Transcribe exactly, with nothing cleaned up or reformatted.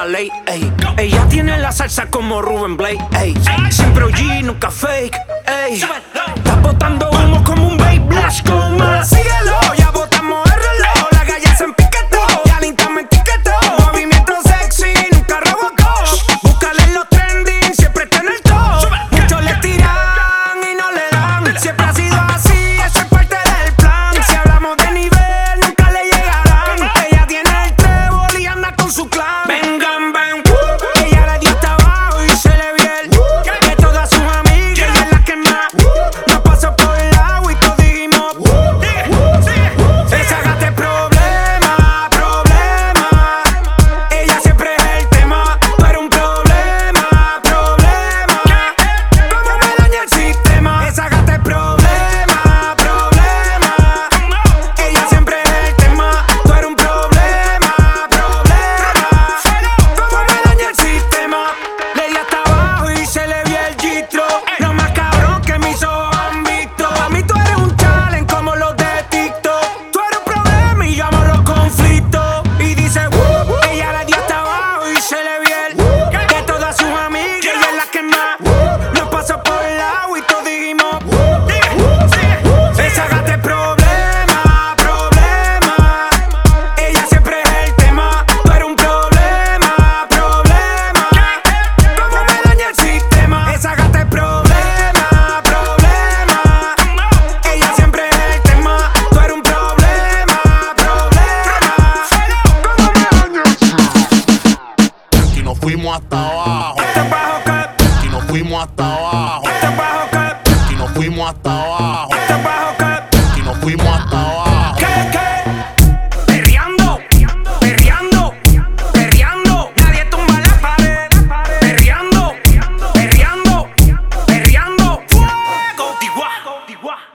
la ley, ey. Ella tiene la salsa como Ruben Blake, ey. Siempre O G, nunca fake, ey. Está botando humo como un babe, Blash Goma. Síguelo, ya botamos el reloj. La galla se empiquetó, ya Linta me etiquetó. Movimiento sexy, nunca robocó. Búscale en los trending, siempre está en el top. Muchos le tiran y no le dan. Siempre ha sido así, eso es parte del plan. Si hablamos de nivel, nunca le llegarán. Ella tiene el trébol y anda con su clan. Vengan, ven, ella le dio hasta abajo y se le vio el de todas sus amigas, ella es la que más nos pasó por el agua y todos dijimos esa gata es problema, problema. Ella siempre es el tema, tú eres un problema, problema. Cómo me daña el sistema. Esa gata es problema, problema. Ella siempre es el tema, tú eres un problema, problema. Cómo me daña el sistema. Le di hasta abajo y se le vio el gistro. Lo más cabrón que mis ojos han visto. A mí tú eres un challenge como los de TikTok. Tú eres un problema y yo amo los conflictos. Y dice, "Woo". Ella le dio hasta abajo y se le vio el de todas sus amigas, ella es la que más nos pasó por el agua y todos dijimos esa gata es problema, problema. Ella siempre es el tema, tú eres un problema, problema. Cómo me daña el sistema. Esa gata es problema, problema. Ella siempre es el tema, tú eres un problema, problema. Cómo me daña el sistema. Y nos fuimos hasta abajo. Hasta abajo que, Y nos fuimos hasta abajo. hasta abajo que, Y nos fuimos hasta abajo. hasta abajo que. Y nos fuimos hasta abajo. ¿Qué, qué? Perreando, perreando, perreando. Nadie tumba la pared. Perreando, perreando, perreando. Fuego, Tiguá, Tiguá.